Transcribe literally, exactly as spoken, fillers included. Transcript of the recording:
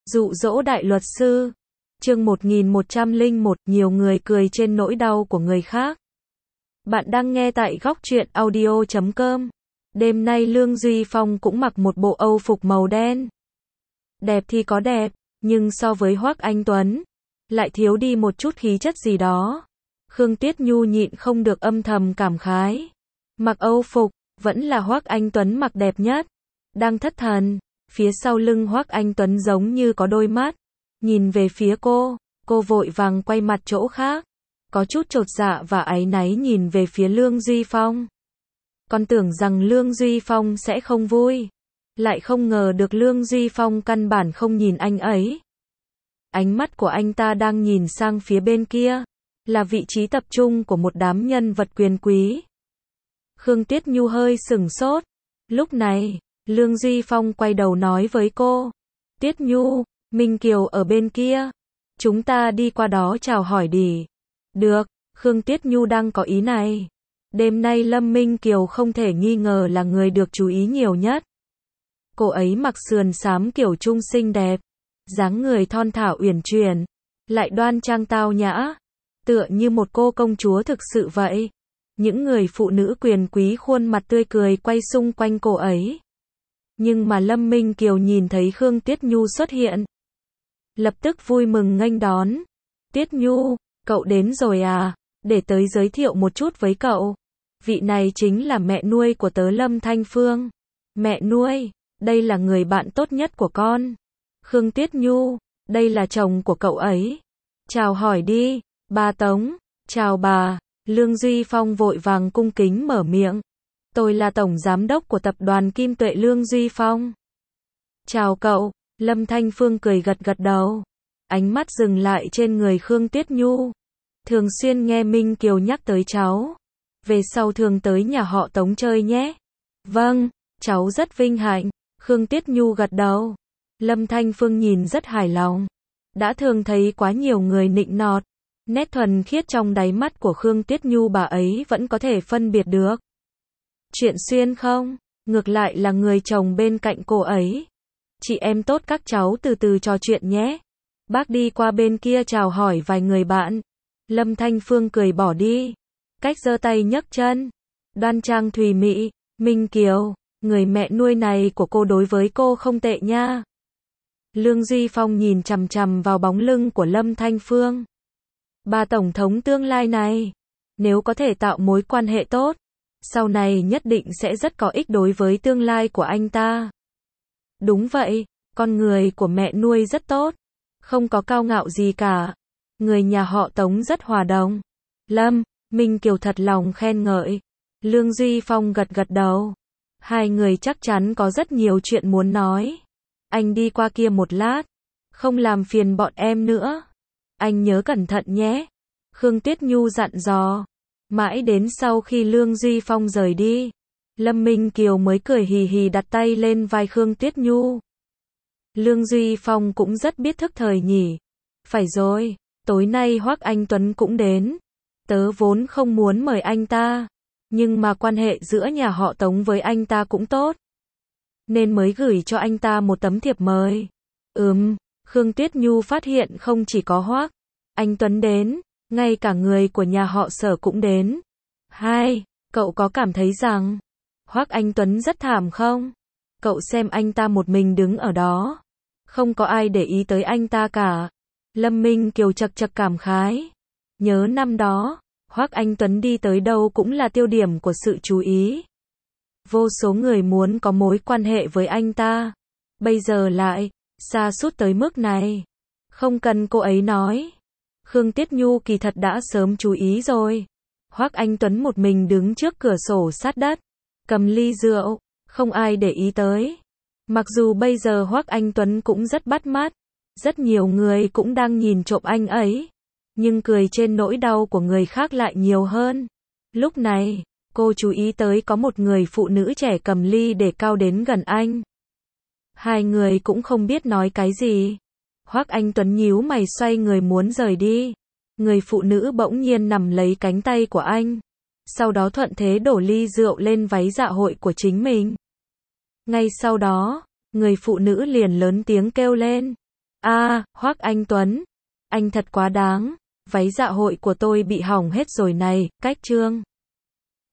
Dụ dỗ đại luật sư. Chương một nghìn một trăm lẻ một, nhiều người cười trên nỗi đau của người khác. Bạn đang nghe tại góc truyện audio chấm com. Đêm nay Lương Duy Phong cũng mặc một bộ âu phục màu đen. Đẹp thì có đẹp, nhưng so với Hoắc Anh Tuấn, lại thiếu đi một chút khí chất gì đó. Khương Tiết Nhu nhịn không được âm thầm cảm khái. Mặc âu phục, vẫn là Hoắc Anh Tuấn mặc đẹp nhất. Đang thất thần, phía sau lưng Hoắc Anh Tuấn giống như có đôi mắt. Nhìn về phía cô, cô vội vàng quay mặt chỗ khác. Có chút chột dạ và áy náy nhìn về phía Lương Duy Phong. Còn tưởng rằng Lương Duy Phong sẽ không vui. Lại không ngờ được Lương Duy Phong căn bản không nhìn anh ấy. Ánh mắt của anh ta đang nhìn sang phía bên kia. Là vị trí tập trung của một đám nhân vật quyền quý. Khương Tiết Nhu hơi sửng sốt. Lúc này, Lương Duy Phong quay đầu nói với cô. Tiết Nhu, Minh Kiều ở bên kia. Chúng ta đi qua đó chào hỏi đi. Được, Khương Tiết Nhu đang có ý này. Đêm nay Lâm Minh Kiều không thể nghi ngờ là người được chú ý nhiều nhất. Cô ấy mặc sườn xám kiểu trung xinh đẹp. Dáng người thon thả uyển chuyển. Lại đoan trang tao nhã. Tựa như một cô công chúa thực sự vậy. Những người phụ nữ quyền quý khuôn mặt tươi cười quay xung quanh cô ấy. Nhưng mà Lâm Minh Kiều nhìn thấy Khương Tiết Nhu xuất hiện. Lập tức vui mừng nghênh đón. Tiết Nhu, cậu đến rồi à? Để tớ giới thiệu một chút với cậu. Vị này chính là mẹ nuôi của tớ Lâm Thanh Phương. Mẹ nuôi, đây là người bạn tốt nhất của con. Khương Tiết Nhu, đây là chồng của cậu ấy. Chào hỏi đi, bà Tống. Chào bà. Lương Duy Phong vội vàng cung kính mở miệng. Tôi là tổng giám đốc của tập đoàn Kim Tuệ Lương Duy Phong. Chào cậu. Lâm Thanh Phương cười gật gật đầu. Ánh mắt dừng lại trên người Khương Tiết Nhu. Thường xuyên nghe Minh Kiều nhắc tới cháu. Về sau thường tới nhà họ Tống chơi nhé. Vâng, cháu rất vinh hạnh. Khương Tiết Nhu gật đầu. Lâm Thanh Phương nhìn rất hài lòng. Đã thường thấy quá nhiều người nịnh nọt. Nét thuần khiết trong đáy mắt của Khương Tiết Nhu bà ấy vẫn có thể phân biệt được. Chuyện xuyên không? Ngược lại là người chồng bên cạnh cô ấy. Chị em tốt các cháu từ từ trò chuyện nhé. Bác đi qua bên kia chào hỏi vài người bạn. Lâm Thanh Phương cười bỏ đi. Cách giơ tay nhấc chân. Đoan trang thùy mị. Minh Kiều, người mẹ nuôi này của cô đối với cô không tệ nha. Lương Duy Phong nhìn chằm chằm vào bóng lưng của Lâm Thanh Phương. Bà tổng thống tương lai này, nếu có thể tạo mối quan hệ tốt, sau này nhất định sẽ rất có ích đối với tương lai của anh ta. Đúng vậy, con người của mẹ nuôi rất tốt, không có cao ngạo gì cả. Người nhà họ Tống rất hòa đồng. Lâm, Minh Kiều thật lòng khen ngợi. Lương Duy Phong gật gật đầu. Hai người chắc chắn có rất nhiều chuyện muốn nói. Anh đi qua kia một lát, không làm phiền bọn em nữa. Anh nhớ cẩn thận nhé. Khương Tiết Nhu dặn dò. Mãi đến sau khi Lương Duy Phong rời đi, Lâm Minh Kiều mới cười hì hì đặt tay lên vai Khương Tiết Nhu. Lương Duy Phong cũng rất biết thức thời nhỉ. Phải rồi, tối nay Hoắc Anh Tuấn cũng đến. Tớ vốn không muốn mời anh ta, nhưng mà quan hệ giữa nhà họ Tống với anh ta cũng tốt, nên mới gửi cho anh ta một tấm thiệp mời. Ừm, Khương Tiết Nhu phát hiện không chỉ có Hoắc Anh Tuấn đến, ngay cả người của nhà họ Sở cũng đến. Hai, cậu có cảm thấy rằng Hoắc Anh Tuấn rất thảm không? Cậu xem anh ta một mình đứng ở đó, không có ai để ý tới anh ta cả. Lâm Minh Kiều chật chật cảm khái. Nhớ năm đó, Hoắc Anh Tuấn đi tới đâu cũng là tiêu điểm của sự chú ý. Vô số người muốn có mối quan hệ với anh ta. Bây giờ lại sa sút tới mức này. Không cần cô ấy nói. Khương Tiết Nhu kỳ thật đã sớm chú ý rồi. Hoắc Anh Tuấn một mình đứng trước cửa sổ sát đất, cầm ly rượu, không ai để ý tới. Mặc dù bây giờ Hoắc Anh Tuấn cũng rất bắt mắt, rất nhiều người cũng đang nhìn trộm anh ấy, nhưng cười trên nỗi đau của người khác lại nhiều hơn. Lúc này, cô chú ý tới có một người phụ nữ trẻ cầm ly để cao đến gần anh. Hai người cũng không biết nói cái gì. Hoắc Anh Tuấn nhíu mày xoay người muốn rời đi. Người phụ nữ bỗng nhiên nắm lấy cánh tay của anh. Sau đó thuận thế đổ ly rượu lên váy dạ hội của chính mình. Ngay sau đó, người phụ nữ liền lớn tiếng kêu lên. A, Hoắc Anh Tuấn. Anh thật quá đáng. Váy dạ hội của tôi bị hỏng hết rồi này, cách chương.